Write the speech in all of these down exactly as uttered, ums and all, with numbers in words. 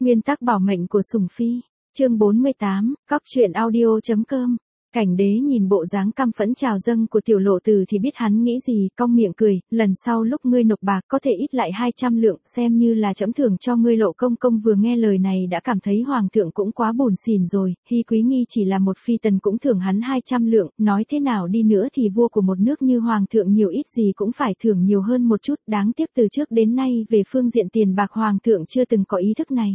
Nguyên tắc bảo mệnh của sủng phi. Chương bốn mươi tám, cóc truyện audio.com. Cảnh đế nhìn bộ dáng căm phẫn trào dâng của tiểu lộ từ thì biết hắn nghĩ gì, cong miệng cười, lần sau lúc ngươi nộp bạc có thể ít lại hai trăm lượng, xem như là trẫm thưởng cho ngươi. Lộ công công vừa nghe lời này đã cảm thấy hoàng thượng cũng quá buồn xỉn rồi, Hy Quý Nghi chỉ là một phi tần cũng thưởng hắn hai trăm lượng, nói thế nào đi nữa thì vua của một nước như hoàng thượng nhiều ít gì cũng phải thưởng nhiều hơn một chút, đáng tiếc từ trước đến nay về phương diện tiền bạc hoàng thượng chưa từng có ý thức này.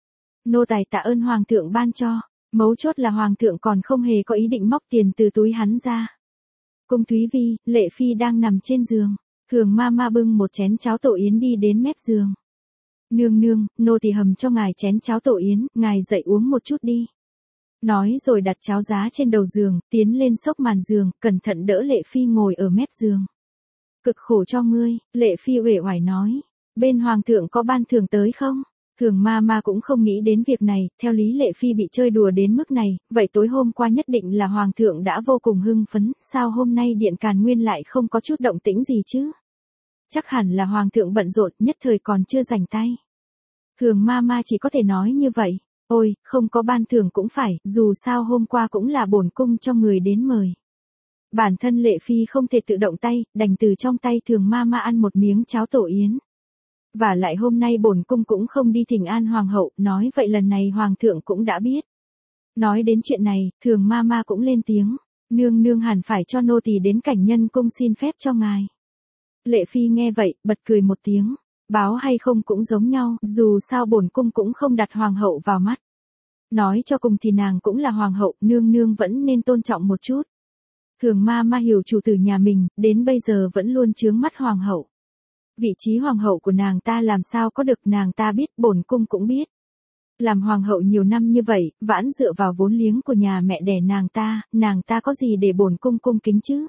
Nô tài tạ ơn hoàng thượng ban cho. Mấu chốt là hoàng thượng còn không hề có ý định móc tiền từ túi hắn ra. Cung Thúy Vi, Lệ Phi đang nằm trên giường. Thường ma ma bưng một chén cháo tổ yến đi đến mép giường. Nương nương, nô tỳ hầm cho ngài chén cháo tổ yến, ngài dậy uống một chút đi. Nói rồi đặt cháo giá trên đầu giường, tiến lên xốc màn giường, cẩn thận đỡ Lệ Phi ngồi ở mép giường. Cực khổ cho ngươi, Lệ Phi uể oải nói. Bên hoàng thượng có ban thưởng tới không? Thường ma ma cũng không nghĩ đến việc này, theo lý Lệ Phi bị chơi đùa đến mức này, vậy tối hôm qua nhất định là hoàng thượng đã vô cùng hưng phấn, sao hôm nay điện Càn Nguyên lại không có chút động tĩnh gì chứ? Chắc hẳn là hoàng thượng bận rộn, nhất thời còn chưa rảnh tay. Thường ma ma chỉ có thể nói như vậy, ôi, không có ban thưởng cũng phải, dù sao hôm qua cũng là bổn cung cho người đến mời. Bản thân Lệ Phi không thể tự động tay, đành từ trong tay thường ma ma ăn một miếng cháo tổ yến. Và lại hôm nay bổn cung cũng không đi thỉnh an hoàng hậu, nói vậy lần này hoàng thượng cũng đã biết. Nói đến chuyện này, thường ma ma cũng lên tiếng, nương nương hẳn phải cho nô tỳ đến cảnh nhân cung xin phép cho ngài. Lệ Phi nghe vậy, bật cười một tiếng, báo hay không cũng giống nhau, dù sao bổn cung cũng không đặt hoàng hậu vào mắt. Nói cho cùng thì nàng cũng là hoàng hậu, nương nương vẫn nên tôn trọng một chút. Thường ma ma hiểu chủ tử nhà mình, đến bây giờ vẫn luôn chướng mắt hoàng hậu. Vị trí hoàng hậu của nàng ta làm sao có được, nàng ta biết, bổn cung cũng biết. Làm hoàng hậu nhiều năm như vậy, vãn dựa vào vốn liếng của nhà mẹ đẻ nàng ta, nàng ta có gì để bổn cung cung kính chứ?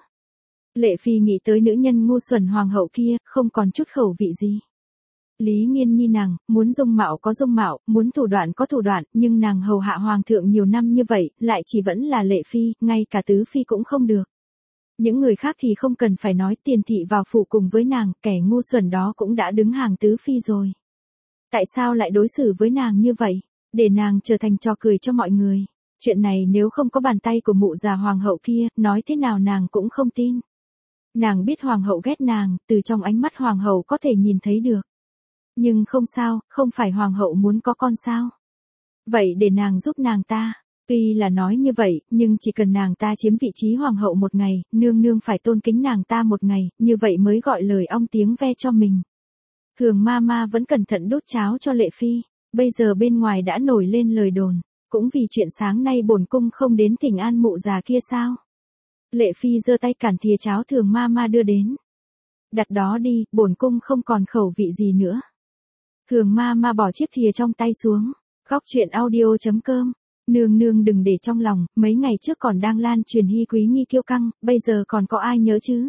Lệ Phi nghĩ tới nữ nhân ngu xuẩn hoàng hậu kia, không còn chút khẩu vị gì. Lý Nghiên Nhi nàng, muốn dung mạo có dung mạo, muốn thủ đoạn có thủ đoạn, nhưng nàng hầu hạ hoàng thượng nhiều năm như vậy, lại chỉ vẫn là Lệ Phi, ngay cả tứ phi cũng không được. Những người khác thì không cần phải nói, Tiền thị vào phủ cùng với nàng, kẻ ngu xuẩn đó cũng đã đứng hàng tứ phi rồi. Tại sao lại đối xử với nàng như vậy? Để nàng trở thành trò cười cho mọi người. Chuyện này nếu không có bàn tay của mụ già hoàng hậu kia, nói thế nào nàng cũng không tin. Nàng biết hoàng hậu ghét nàng, từ trong ánh mắt hoàng hậu có thể nhìn thấy được. Nhưng không sao, không phải hoàng hậu muốn có con sao? Vậy để nàng giúp nàng ta. Tuy là nói như vậy, nhưng chỉ cần nàng ta chiếm vị trí hoàng hậu một ngày, nương nương phải tôn kính nàng ta một ngày, như vậy mới gọi lời ong tiếng ve cho mình. Thường ma ma vẫn cẩn thận đút cháo cho Lệ Phi, bây giờ bên ngoài đã nổi lên lời đồn, cũng vì chuyện sáng nay bổn cung không đến thỉnh an mụ già kia sao. Lệ Phi giơ tay cản thìa cháo thường ma ma đưa đến. Đặt đó đi, bổn cung không còn khẩu vị gì nữa. Thường ma ma bỏ chiếc thìa trong tay xuống, cóc truyện audio.com. Nương nương đừng để trong lòng, mấy ngày trước còn đang lan truyền Hy Quý Nghi kiêu căng, bây giờ còn có ai nhớ chứ?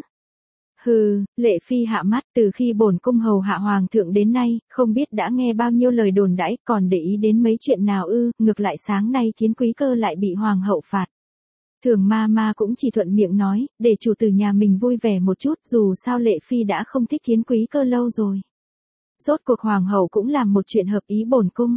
Hừ, Lệ Phi hạ mắt, từ khi bổn cung hầu hạ hoàng thượng đến nay, không biết đã nghe bao nhiêu lời đồn đãi, còn để ý đến mấy chuyện nào ư, ngược lại sáng nay Thiến Quý Cơ lại bị hoàng hậu phạt. Thường ma ma cũng chỉ thuận miệng nói, để chủ tử nhà mình vui vẻ một chút, dù sao Lệ Phi đã không thích Thiến Quý Cơ lâu rồi. Rốt cuộc hoàng hậu cũng làm một chuyện hợp ý bổn cung.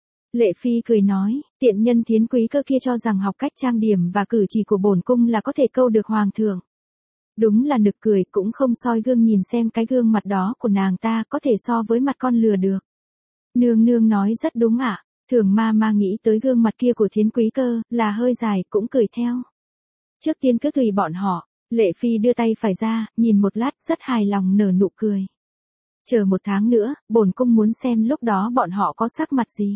Lệ Phi cười nói, tiện nhân Thiến Quý Cơ kia cho rằng học cách trang điểm và cử chỉ của bổn cung là có thể câu được hoàng thượng. Đúng là nực cười, cũng không soi gương nhìn xem cái gương mặt đó của nàng ta có thể so với mặt con lừa được. Nương nương nói rất đúng ạ, à? Thường ma ma nghĩ tới gương mặt kia của Thiến Quý Cơ, là hơi dài, cũng cười theo. Trước tiên cứ tùy bọn họ, Lệ Phi đưa tay phải ra, nhìn một lát rất hài lòng nở nụ cười. Chờ một tháng nữa, bổn cung muốn xem lúc đó bọn họ có sắc mặt gì.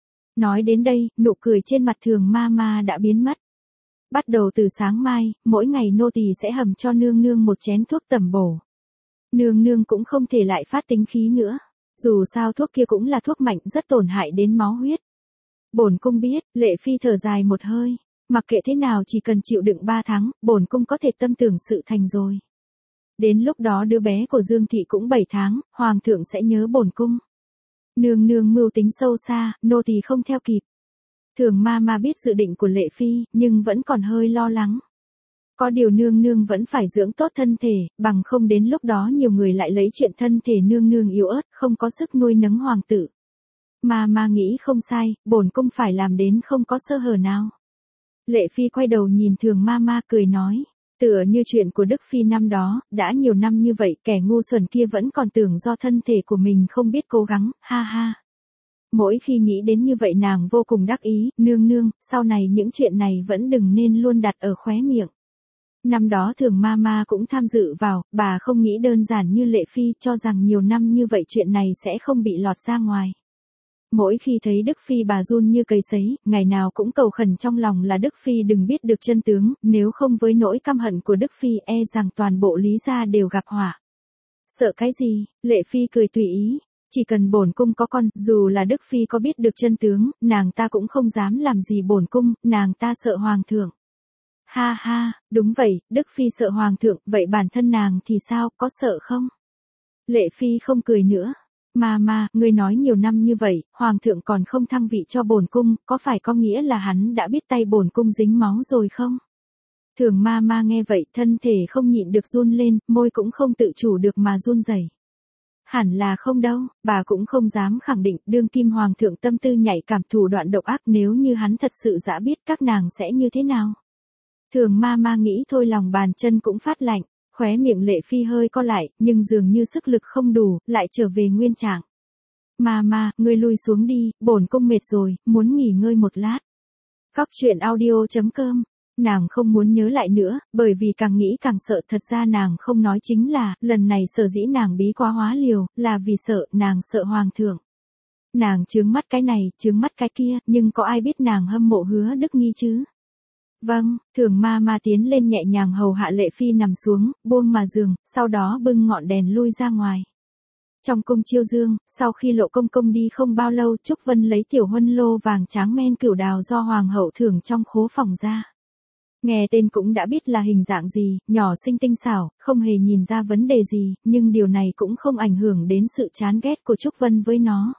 Nói đến đây, nụ cười trên mặt thường ma ma đã biến mất. Bắt đầu từ sáng mai, mỗi ngày nô tỳ sẽ hầm cho nương nương một chén thuốc tẩm bổ. Nương nương cũng không thể lại phát tính khí nữa. Dù sao thuốc kia cũng là thuốc mạnh rất tổn hại đến máu huyết. Bổn cung biết, Lệ Phi thở dài một hơi. Mặc kệ thế nào chỉ cần chịu đựng ba tháng, bổn cung có thể tâm tưởng sự thành rồi. Đến lúc đó đứa bé của Dương Thị cũng bảy tháng, hoàng thượng sẽ nhớ bổn cung. Nương nương mưu tính sâu xa, nô tỳ không theo kịp. Thường ma ma biết dự định của Lệ Phi, nhưng vẫn còn hơi lo lắng. Có điều nương nương vẫn phải dưỡng tốt thân thể, bằng không đến lúc đó nhiều người lại lấy chuyện thân thể nương nương yếu ớt, không có sức nuôi nấng hoàng tử. Mà mà nghĩ không sai, bổn cung phải làm đến không có sơ hở nào. Lệ Phi quay đầu nhìn Thường Ma Ma cười nói, tựa như chuyện của Đức Phi năm đó, đã nhiều năm như vậy kẻ ngu xuẩn kia vẫn còn tưởng do thân thể của mình không biết cố gắng, ha ha. Mỗi khi nghĩ đến như vậy nàng vô cùng đắc ý, nương nương, sau này những chuyện này vẫn đừng nên luôn đặt ở khóe miệng. Năm đó Thường Ma Ma cũng tham dự vào, bà không nghĩ đơn giản như Lệ Phi, cho rằng nhiều năm như vậy chuyện này sẽ không bị lọt ra ngoài. Mỗi khi thấy Đức Phi bà run như cầy sấy, ngày nào cũng cầu khẩn trong lòng là Đức Phi đừng biết được chân tướng, nếu không với nỗi căm hận của Đức Phi e rằng toàn bộ Lý gia đều gặp họa. Sợ cái gì, Lệ Phi cười tùy ý, chỉ cần bổn cung có con, dù là Đức Phi có biết được chân tướng, nàng ta cũng không dám làm gì bổn cung, nàng ta sợ hoàng thượng. Ha ha, đúng vậy, Đức Phi sợ hoàng thượng, vậy bản thân nàng thì sao, có sợ không? Lệ Phi không cười nữa. Mà mà, ngươi nói nhiều năm như vậy, hoàng thượng còn không thăng vị cho bổn cung, có phải có nghĩa là hắn đã biết tay bổn cung dính máu rồi không? Thường Ma Ma nghe vậy, thân thể không nhịn được run lên, môi cũng không tự chủ được mà run rẩy. Hẳn là không đâu, bà cũng không dám khẳng định, đương kim hoàng thượng tâm tư nhạy cảm thủ đoạn độc ác, nếu như hắn thật sự đã biết các nàng sẽ như thế nào. Thường Ma Ma nghĩ thôi lòng bàn chân cũng phát lạnh. Khóe miệng Lệ Phi hơi co lại, nhưng dường như sức lực không đủ, lại trở về nguyên trạng. Ma Ma, ngươi lui xuống đi, bổn cung mệt rồi, muốn nghỉ ngơi một lát. Cóc truyện audio chấm com. Nàng không muốn nhớ lại nữa, bởi vì càng nghĩ càng sợ, thật ra nàng không nói chính là, lần này sở dĩ nàng bí quá hóa liều, là vì sợ, nàng sợ hoàng thượng. Nàng chướng mắt cái này, chướng mắt cái kia, nhưng có ai biết nàng hâm mộ Hứa Đức Nghi chứ? Vâng, Thường Ma Ma tiến lên nhẹ nhàng hầu hạ Lệ Phi nằm xuống, buông mà giường, sau đó bưng ngọn đèn lui ra ngoài. Trong cung Chiêu Dương, sau khi Lộ công công đi không bao lâu, Trúc Vân lấy tiểu huân lô vàng tráng men cửu đào do hoàng hậu thưởng trong khố phòng ra. Nghe tên cũng đã biết là hình dạng gì, nhỏ xinh tinh xảo, không hề nhìn ra vấn đề gì, nhưng điều này cũng không ảnh hưởng đến sự chán ghét của Trúc Vân với nó.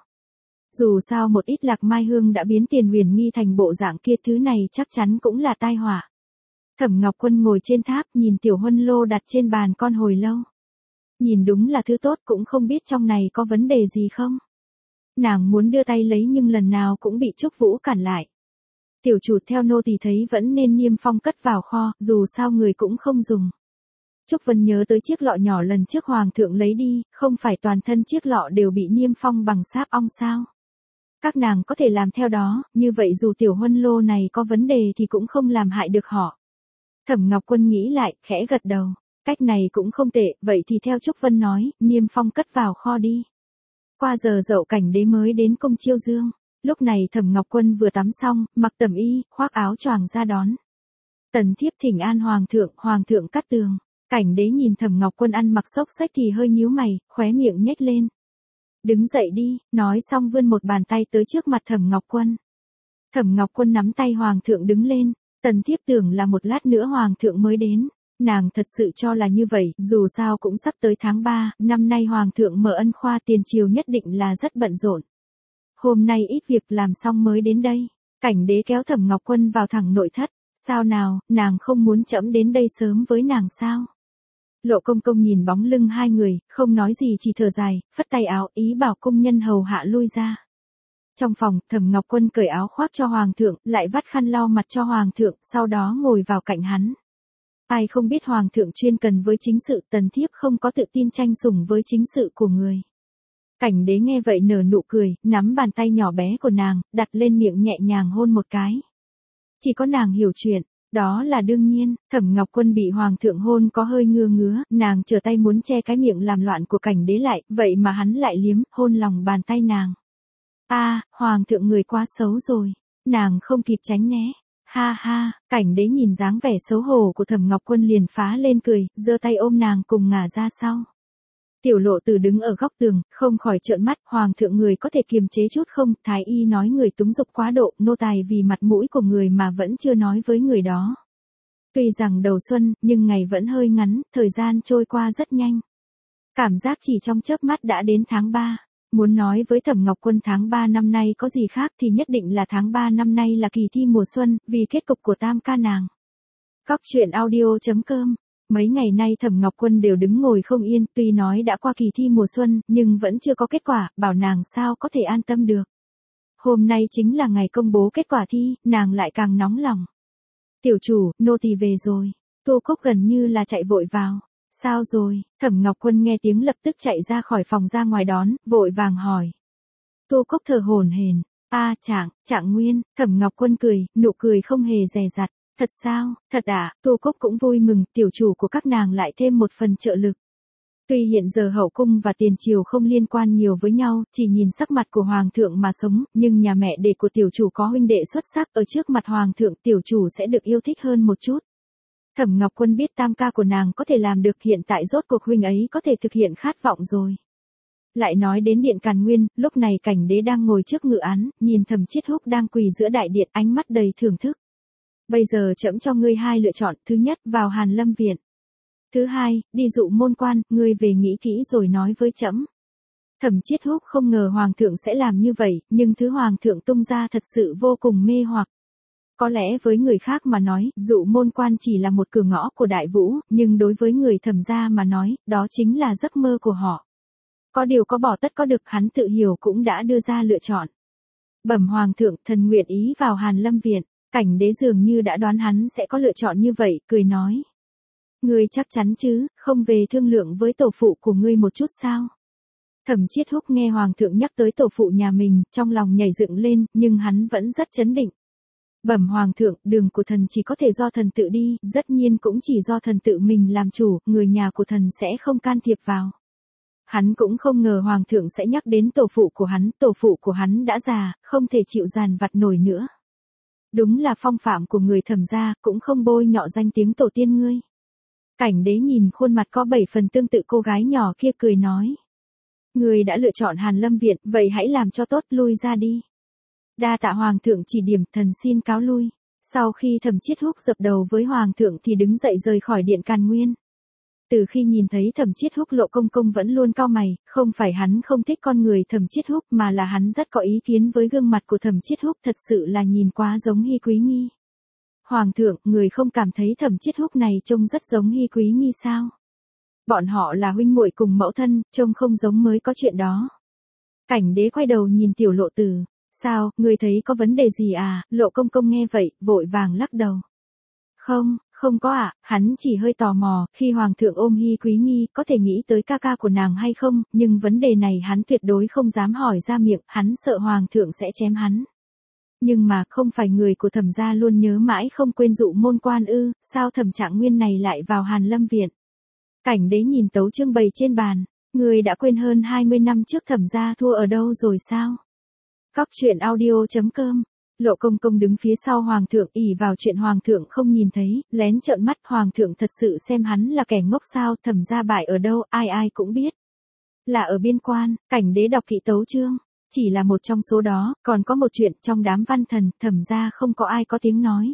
Dù sao một ít lạc mai hương đã biến Tiền Huyền Nghi thành bộ dạng kia, thứ này chắc chắn cũng là tai họa. Thẩm Ngọc Quân ngồi trên tháp nhìn tiểu huân lô đặt trên bàn con hồi lâu. Nhìn đúng là thứ tốt, cũng không biết trong này có vấn đề gì không. Nàng muốn đưa tay lấy nhưng lần nào cũng bị Trúc Vũ cản lại. Tiểu chủ theo nô tỳ thấy vẫn nên niêm phong cất vào kho, dù sao người cũng không dùng. Trúc Vân nhớ tới chiếc lọ nhỏ lần trước hoàng thượng lấy đi, không phải toàn thân chiếc lọ đều bị niêm phong bằng sáp ong sao? Các nàng có thể làm theo đó, như vậy dù tiểu huân lô này có vấn đề thì cũng không làm hại được họ. Thẩm Ngọc Quân nghĩ lại, khẽ gật đầu. Cách này cũng không tệ, vậy thì theo Trúc Vân nói, niêm phong cất vào kho đi. Qua giờ dậu Cảnh Đế mới đến cung Chiêu Dương. Lúc này Thẩm Ngọc Quân vừa tắm xong, mặc tẩm y, khoác áo choàng ra đón. Tần thiếp thỉnh an hoàng thượng, hoàng thượng Cát Tường. Cảnh Đế nhìn Thẩm Ngọc Quân ăn mặc xốc xếch thì hơi nhíu mày, khóe miệng nhếch lên. Đứng dậy đi, nói xong vươn một bàn tay tới trước mặt Thẩm Ngọc Quân. Thẩm Ngọc Quân nắm tay hoàng thượng đứng lên, tần thiếp tưởng là một lát nữa hoàng thượng mới đến. Nàng thật sự cho là như vậy, dù sao cũng sắp tới tháng ba, năm nay hoàng thượng mở ân khoa tiền triều nhất định là rất bận rộn. Hôm nay ít việc làm xong mới đến đây. Cảnh Đế kéo Thẩm Ngọc Quân vào thẳng nội thất. Sao nào, nàng không muốn trẫm đến đây sớm với nàng sao? Lộ công công nhìn bóng lưng hai người, không nói gì chỉ thở dài, phất tay áo, ý bảo công nhân hầu hạ lui ra. Trong phòng, Thẩm Ngọc Quân cởi áo khoác cho hoàng thượng, lại vắt khăn lau mặt cho hoàng thượng, sau đó ngồi vào cạnh hắn. Ai không biết hoàng thượng chuyên cần với chính sự, tần thiếp không có tự tin tranh sủng với chính sự của người. Cảnh Đế nghe vậy nở nụ cười, nắm bàn tay nhỏ bé của nàng, đặt lên miệng nhẹ nhàng hôn một cái. Chỉ có nàng hiểu chuyện, đó là đương nhiên. Thẩm Ngọc Quân bị hoàng thượng hôn có hơi ngứa ngứa, nàng trở tay muốn che cái miệng làm loạn của Cảnh Đế lại, vậy mà hắn lại liếm, hôn lòng bàn tay nàng. A, à, hoàng thượng người quá xấu rồi, nàng không kịp tránh né. Ha ha, Cảnh Đế nhìn dáng vẻ xấu hổ của Thẩm Ngọc Quân liền phá lên cười, giơ tay ôm nàng cùng ngả ra sau. Tiểu Lộ Tử đứng ở góc tường, không khỏi trợn mắt, hoàng thượng người có thể kiềm chế chút không? Thái y nói người túng dục quá độ, nô tài vì mặt mũi của người mà vẫn chưa nói với người đó. Tuy rằng đầu xuân, nhưng ngày vẫn hơi ngắn, thời gian trôi qua rất nhanh. Cảm giác chỉ trong chớp mắt đã đến tháng ba. Muốn nói với Thẩm Ngọc Quân tháng ba năm nay có gì khác thì nhất định là tháng ba năm nay là kỳ thi mùa xuân, vì kết cục của tam ca nàng. Cóc truyện audio chấm com. Mấy ngày nay Thẩm Ngọc Quân đều đứng ngồi không yên, tuy nói đã qua kỳ thi mùa xuân, nhưng vẫn chưa có kết quả, bảo nàng sao có thể an tâm được. hôm nay chính là ngày công bố kết quả thi, nàng lại càng nóng lòng. Tiểu chủ, nô tỳ về rồi. Tô Cốc gần như là chạy vội vào. Sao rồi? Thẩm Ngọc Quân nghe tiếng lập tức chạy ra khỏi phòng ra ngoài đón, vội vàng hỏi. Tô Cốc thở hổn hển. A Trạng, Trạng Nguyên. Thẩm Ngọc Quân cười, nụ cười không hề dè dặt. Thật sao? Thật à? Tô Cốc cũng vui mừng, tiểu chủ của các nàng lại thêm một phần trợ lực. Tuy hiện giờ hậu cung và tiền triều không liên quan nhiều với nhau, chỉ nhìn sắc mặt của hoàng thượng mà sống, nhưng nhà mẹ đẻ của tiểu chủ có huynh đệ xuất sắc, ở trước mặt hoàng thượng tiểu chủ sẽ được yêu thích hơn một chút. Thẩm Ngọc Quân biết tam ca của nàng có thể làm được, hiện tại rốt cuộc huynh ấy có thể thực hiện khát vọng rồi. Lại nói đến điện Càn Nguyên, lúc này Cảnh Đế đang ngồi trước ngự án, nhìn Thẩm Chiết Húc đang quỳ giữa đại điện, ánh mắt đầy thưởng thức. Bây giờ trẫm cho ngươi hai lựa chọn, thứ nhất, vào Hàn Lâm viện. Thứ hai, đi dụ môn quan, ngươi về nghĩ kỹ rồi nói với trẫm. Thẩm Chiết Húc không ngờ hoàng thượng sẽ làm như vậy, nhưng thứ hoàng thượng tung ra thật sự vô cùng mê hoặc. Có lẽ với người khác mà nói, dụ môn quan chỉ là một cửa ngõ của đại vũ, nhưng đối với người Thẩm gia mà nói, đó chính là giấc mơ của họ. Có điều có bỏ tất có được, hắn tự hiểu cũng đã đưa ra lựa chọn. Bẩm hoàng thượng, thần nguyện ý vào Hàn Lâm viện. Cảnh Đế dường như đã đoán hắn sẽ có lựa chọn như vậy, cười nói. Ngươi chắc chắn chứ, không về thương lượng với tổ phụ của ngươi một chút sao? Thẩm Chiết Húc nghe hoàng thượng nhắc tới tổ phụ nhà mình, trong lòng nhảy dựng lên, nhưng hắn vẫn rất trấn định. Bẩm hoàng thượng, đường của thần chỉ có thể do thần tự đi, tất nhiên cũng chỉ do thần tự mình làm chủ, người nhà của thần sẽ không can thiệp vào. Hắn cũng không ngờ hoàng thượng sẽ nhắc đến tổ phụ của hắn, tổ phụ của hắn đã già, không thể chịu dàn vặt nổi nữa. Đúng là phong phạm của người Thẩm gia, cũng không bôi nhọ danh tiếng tổ tiên ngươi. Cảnh Đế nhìn khuôn mặt có bảy phần tương tự cô gái nhỏ kia, cười nói. Ngươi đã lựa chọn Hàn Lâm viện, vậy hãy làm cho tốt, lui ra đi. Đa tạ hoàng thượng chỉ điểm, thần xin cáo lui. Sau khi Thẩm Chiết Húc dập đầu với hoàng thượng thì đứng dậy rời khỏi điện Càn Nguyên. Từ khi nhìn thấy Thẩm Chiết Húc, Lộ Công Công vẫn luôn cau mày, không phải hắn không thích con người Thẩm Chiết Húc mà là hắn rất có ý kiến với gương mặt của Thẩm Chiết Húc, thật sự là nhìn quá giống Hy Quý Nghi. Hoàng thượng, người không cảm thấy Thẩm Chiết Húc này trông rất giống Hy Quý Nghi sao? Bọn họ là huynh muội cùng mẫu thân, trông không giống mới có chuyện đó. Cảnh Đế quay đầu nhìn Tiểu Lộ Tử. Sao, người thấy có vấn đề gì à? Lộ Công Công nghe vậy, vội vàng lắc đầu. Không, không có ạ, à, hắn chỉ hơi tò mò, khi hoàng thượng ôm Hy Quý Nghi, có thể nghĩ tới ca ca của nàng hay không, nhưng vấn đề này hắn tuyệt đối không dám hỏi ra miệng, hắn sợ hoàng thượng sẽ chém hắn. Nhưng mà, không phải người của Thẩm gia luôn nhớ mãi không quên dụ môn quan ư, sao Thẩm Trạng Nguyên này lại vào Hàn Lâm viện? Cảnh Đế nhìn tấu chương bày trên bàn, người đã quên hơn hai mươi năm trước Thẩm gia thua ở đâu rồi sao? Cóc truyện audio chấm com. Lộ Công Công đứng phía sau hoàng thượng, ỷ vào chuyện hoàng thượng không nhìn thấy, lén trợn mắt, hoàng thượng thật sự xem hắn là kẻ ngốc sao? Thẩm gia bại ở đâu, ai ai cũng biết. Là ở biên quan. Cảnh Đế đọc kỹ tấu chương. Chỉ là một trong số đó, còn có một chuyện, trong đám văn thần, Thẩm gia không có ai có tiếng nói.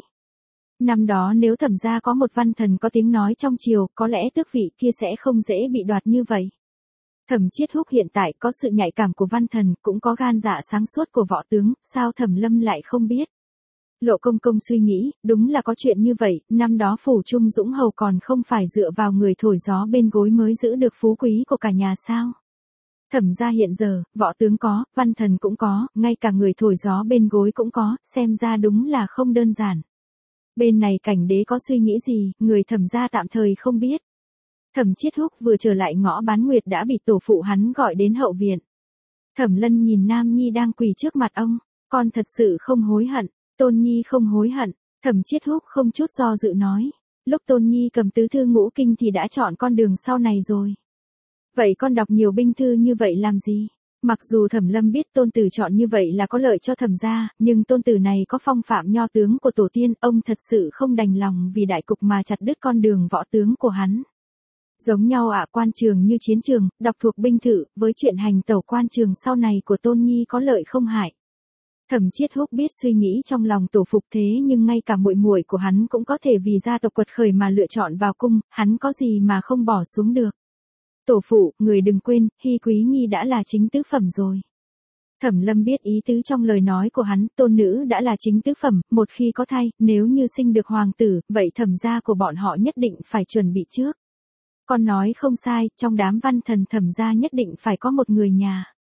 Năm đó nếu Thẩm gia có một văn thần có tiếng nói trong triều, có lẽ tước vị kia sẽ không dễ bị đoạt như vậy. Thẩm Chiết Húc hiện tại có sự nhạy cảm của văn thần, cũng có gan dạ sáng suốt của võ tướng, sao Thẩm Lâm lại không biết? Lộ Công Công suy nghĩ, đúng là có chuyện như vậy, năm đó phủ Trung Dũng Hầu còn không phải dựa vào người thổi gió bên gối mới giữ được phú quý của cả nhà sao? Thẩm gia hiện giờ, võ tướng có, văn thần cũng có, ngay cả người thổi gió bên gối cũng có, xem ra đúng là không đơn giản. Bên này Cảnh Đế có suy nghĩ gì, người Thẩm gia tạm thời không biết. Thẩm Chiết Húc vừa trở lại ngõ Bán Nguyệt đã bị tổ phụ hắn gọi đến hậu viện. Thẩm Lân nhìn Nam Nhi đang quỳ trước mặt ông, con thật sự không hối hận. Tôn Nhi không hối hận. Thẩm Chiết Húc không chút do dự nói, lúc Tôn Nhi cầm tứ thư ngũ kinh thì đã chọn con đường sau này rồi. Vậy con đọc nhiều binh thư như vậy làm gì? Mặc dù Thẩm Lâm biết tôn tử chọn như vậy là có lợi cho Thẩm gia, nhưng tôn tử này có phong phạm nho tướng của tổ tiên, ông thật sự không đành lòng vì đại cục mà chặt đứt con đường võ tướng của hắn. Giống nhau ạ, à, quan trường như chiến trường, đọc thuộc binh thự, với chuyện hành tẩu quan trường sau này của Tôn Nhi có lợi không hại. Thẩm Chiết Húc biết suy nghĩ trong lòng tổ phục thế, nhưng ngay cả muội muội của hắn cũng có thể vì gia tộc quật khởi mà lựa chọn vào cung, hắn có gì mà không bỏ xuống được. Tổ phụ, người đừng quên, Hy Quý Nghi đã là chính tứ phẩm rồi. Thẩm Lâm biết ý tứ trong lời nói của hắn, tôn nữ đã là chính tứ phẩm, một khi có thai, nếu như sinh được hoàng tử, vậy Thẩm gia của bọn họ nhất định phải chuẩn bị trước. Con nói không sai, trong đám văn thần Thẩm gia nhất định phải có một người nhà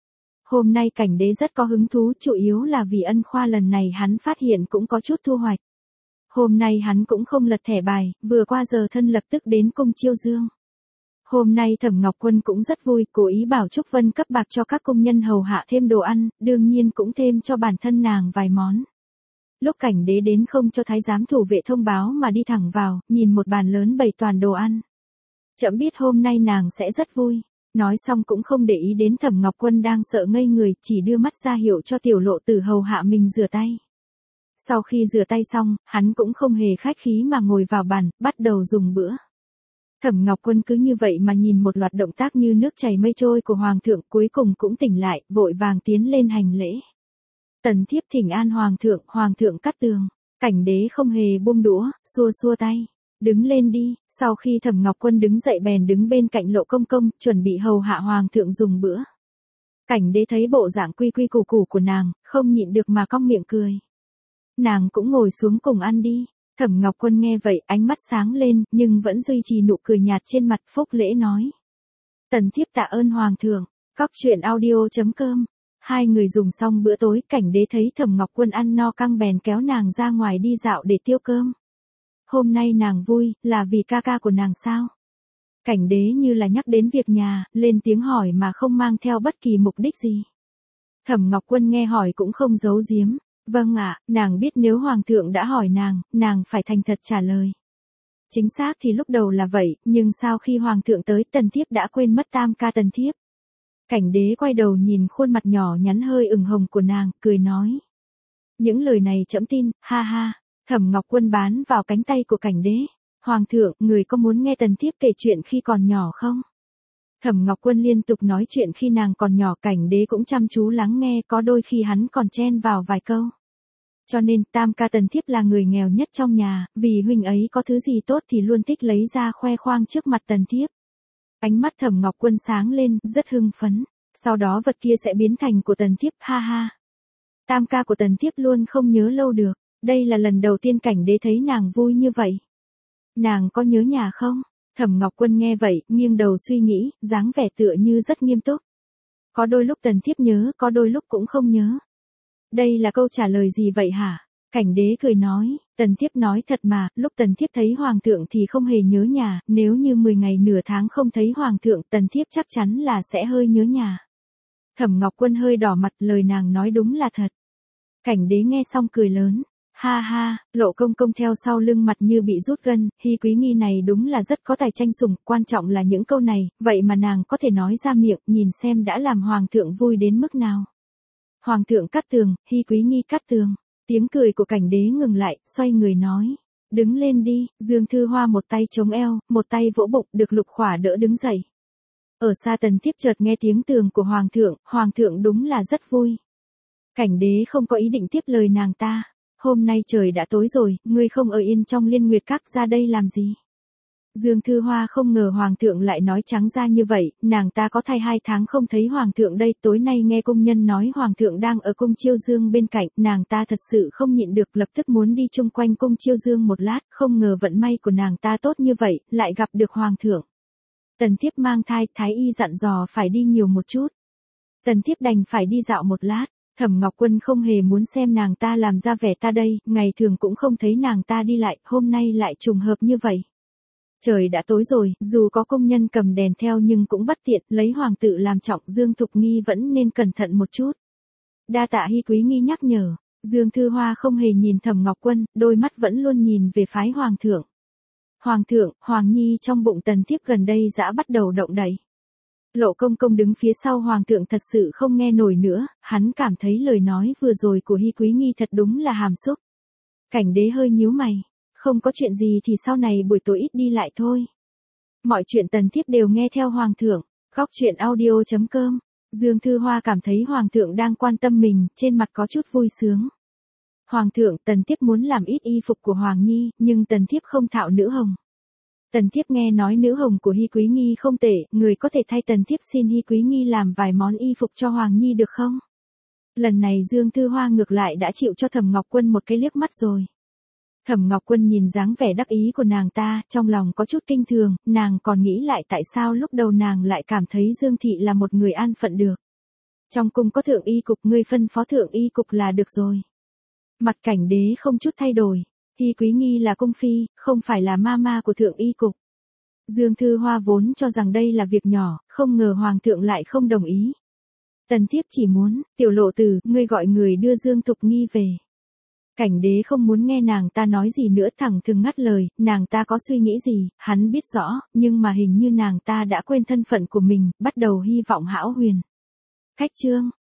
Hôm nay Cảnh Đế rất có hứng thú, chủ yếu là vì ân khoa lần này hắn phát hiện cũng có chút thu hoạch. Hôm nay hắn cũng không lật thẻ bài, vừa qua giờ thân lập tức đến cung Chiêu Dương. Hôm nay Thẩm Ngọc Quân cũng rất vui, cố ý bảo Trúc Vân cấp bạc cho các công nhân hầu hạ thêm đồ ăn, đương nhiên cũng thêm cho bản thân nàng vài món. Lúc Cảnh Đế đến không cho thái giám thủ vệ thông báo mà đi thẳng vào, nhìn một bàn lớn bày toàn đồ ăn. Chậm biết hôm nay nàng sẽ rất vui. Nói xong cũng không để ý đến Thẩm Ngọc Quân đang sợ ngây người, chỉ đưa mắt ra hiệu cho Tiểu Lộ Tử hầu hạ mình rửa tay. Sau khi rửa tay xong, hắn cũng không hề khách khí mà ngồi vào bàn, bắt đầu dùng bữa. Thẩm Ngọc Quân cứ như vậy mà nhìn một loạt động tác như nước chảy mây trôi của Hoàng thượng, cuối cùng cũng tỉnh lại, vội vàng tiến lên hành lễ. Tần thiếp thỉnh an Hoàng thượng, Hoàng thượng cắt tường. Cảnh Đế không hề buông đũa, xua xua tay. Đứng lên đi. Sau khi Thẩm Ngọc Quân đứng dậy bèn đứng bên cạnh Lộ Công Công, chuẩn bị hầu hạ Hoàng thượng dùng bữa. Cảnh Đế thấy bộ dạng quy quy củ củ của nàng, không nhịn được mà cong miệng cười. Nàng cũng ngồi xuống cùng ăn đi. Thẩm Ngọc Quân nghe vậy, ánh mắt sáng lên, nhưng vẫn duy trì nụ cười nhạt trên mặt, phúc lễ nói. Tần thiếp tạ ơn Hoàng thượng. Cóc truyện audio chấm com. Hai người dùng xong bữa tối, Cảnh Đế thấy Thẩm Ngọc Quân ăn no căng bèn kéo nàng ra ngoài đi dạo để tiêu cơm. Hôm nay nàng vui, là vì ca ca của nàng sao? Cảnh Đế như là nhắc đến việc nhà, lên tiếng hỏi mà không mang theo bất kỳ mục đích gì. Thẩm Ngọc Quân nghe hỏi cũng không giấu giếm. Vâng ạ, nàng biết nếu Hoàng thượng đã hỏi nàng, nàng phải thành thật trả lời. Chính xác thì lúc đầu là vậy, nhưng sau khi Hoàng thượng tới, Tần thiếp đã quên mất tam ca Tần thiếp. Cảnh Đế quay đầu nhìn khuôn mặt nhỏ nhắn hơi ửng hồng của nàng, cười nói. Những lời này trẫm tin, ha ha. Thẩm Ngọc Quân bán vào cánh tay của Cảnh Đế. Hoàng thượng, người có muốn nghe Tần thiếp kể chuyện khi còn nhỏ không? Thẩm Ngọc Quân liên tục nói chuyện khi nàng còn nhỏ, Cảnh Đế cũng chăm chú lắng nghe, có đôi khi hắn còn chen vào vài câu. Cho nên, tam ca Tần thiếp là người nghèo nhất trong nhà, vì huynh ấy có thứ gì tốt thì luôn thích lấy ra khoe khoang trước mặt Tần thiếp. Ánh mắt Thẩm Ngọc Quân sáng lên, rất hưng phấn. Sau đó vật kia sẽ biến thành của Tần thiếp, ha ha. Tam ca của Tần thiếp luôn không nhớ lâu được. Đây là lần đầu tiên Cảnh Đế thấy nàng vui như vậy. Nàng có nhớ nhà không? Thẩm Ngọc Quân nghe vậy, nghiêng đầu suy nghĩ, dáng vẻ tựa như rất nghiêm túc. Có đôi lúc Tần thiếp nhớ, có đôi lúc cũng không nhớ. Đây là câu trả lời gì vậy hả? Cảnh Đế cười nói, Tần thiếp nói thật mà, lúc Tần thiếp thấy Hoàng thượng thì không hề nhớ nhà, nếu như mười ngày nửa tháng không thấy Hoàng thượng, Tần thiếp chắc chắn là sẽ hơi nhớ nhà. Thẩm Ngọc Quân hơi đỏ mặt, lời nàng nói đúng là thật. Cảnh Đế nghe xong cười lớn. Ha ha, Lộ Công Công theo sau lưng mặt như bị rút gân, Hi Quý Nghi này đúng là rất có tài tranh sủng, quan trọng là những câu này, vậy mà nàng có thể nói ra miệng, nhìn xem đã làm Hoàng thượng vui đến mức nào. Hoàng thượng cắt tường, Hi Quý Nghi cắt tường. Tiếng cười của Cảnh Đế ngừng lại, xoay người nói. Đứng lên đi. Dương Thư Hoa một tay chống eo, một tay vỗ bụng, được Lục Khỏa đỡ đứng dậy. Ở xa Tần thiếp chợt nghe tiếng tường của Hoàng thượng, Hoàng thượng đúng là rất vui. Cảnh Đế không có ý định tiếp lời nàng ta. Hôm nay trời đã tối rồi, ngươi không ở yên trong Liên Nguyệt Các, ra đây làm gì? Dương Thư Hoa không ngờ Hoàng thượng lại nói trắng ra như vậy, nàng ta có thai hai tháng không thấy Hoàng thượng đây, tối nay nghe công nhân nói Hoàng thượng đang ở cung Chiêu Dương bên cạnh, nàng ta thật sự không nhịn được, lập tức muốn đi chung quanh cung Chiêu Dương một lát, không ngờ vận may của nàng ta tốt như vậy, lại gặp được Hoàng thượng. Tần thiếp mang thai, thái y dặn dò phải đi nhiều một chút. Tần thiếp đành phải đi dạo một lát. Thẩm Ngọc Quân không hề muốn xem nàng ta làm ra vẻ ta đây, ngày thường cũng không thấy nàng ta đi lại, hôm nay lại trùng hợp như vậy. Trời đã tối rồi, dù có công nhân cầm đèn theo nhưng cũng bất tiện, lấy Hoàng tự làm trọng, Dương Thục Nghi vẫn nên cẩn thận một chút. Đa tạ Hi Quý Nghi nhắc nhở. Dương Thư Hoa không hề nhìn Thẩm Ngọc Quân, đôi mắt vẫn luôn nhìn về phái Hoàng thượng. Hoàng thượng, Hoàng Nhi trong bụng Tần thiếp gần đây đã bắt đầu động đậy. Lộ Công Công đứng phía sau Hoàng thượng thật sự không nghe nổi nữa, hắn cảm thấy lời nói vừa rồi của Hi Quý Nghi thật đúng là hàm xúc. Cảnh Đế hơi nhíu mày, không có chuyện gì thì sau này buổi tối ít đi lại thôi. Mọi chuyện Tần thiếp đều nghe theo Hoàng thượng. Cóc truyện audio chấm com. Dương Thư Hoa cảm thấy Hoàng thượng đang quan tâm mình, trên mặt có chút vui sướng. Hoàng thượng, Tần thiếp muốn làm ít y phục của Hoàng Nhi, nhưng Tần thiếp không thạo nữ hồng. Tần thiếp nghe nói nữ hồng của Hi Quý Nghi không tệ, người có thể thay Tần thiếp xin Hi Quý Nghi làm vài món y phục cho Hoàng Nhi được không? Lần này Dương Thư Hoa ngược lại đã chịu cho Thẩm Ngọc Quân một cái liếc mắt rồi. Thẩm Ngọc Quân nhìn dáng vẻ đắc ý của nàng ta, trong lòng có chút kinh thường, nàng còn nghĩ lại tại sao lúc đầu nàng lại cảm thấy Dương Thị là một người an phận được. Trong cung có thượng y cục, ngươi phân phó thượng y cục là được rồi. Mặt cảnh đế không chút thay đổi. Hy Quý Nghi là cung phi, không phải là ma ma của thượng y cục. Dương Thư Hoa vốn cho rằng đây là việc nhỏ, không ngờ hoàng thượng lại không đồng ý. Tần thiếp chỉ muốn, tiểu lộ tử, ngươi gọi người đưa Dương Thục Nghi về. Cảnh đế không muốn nghe nàng ta nói gì nữa, thẳng thừng ngắt lời, nàng ta có suy nghĩ gì, hắn biết rõ, nhưng mà hình như nàng ta đã quên thân phận của mình, bắt đầu hy vọng hão huyền. Khách trương,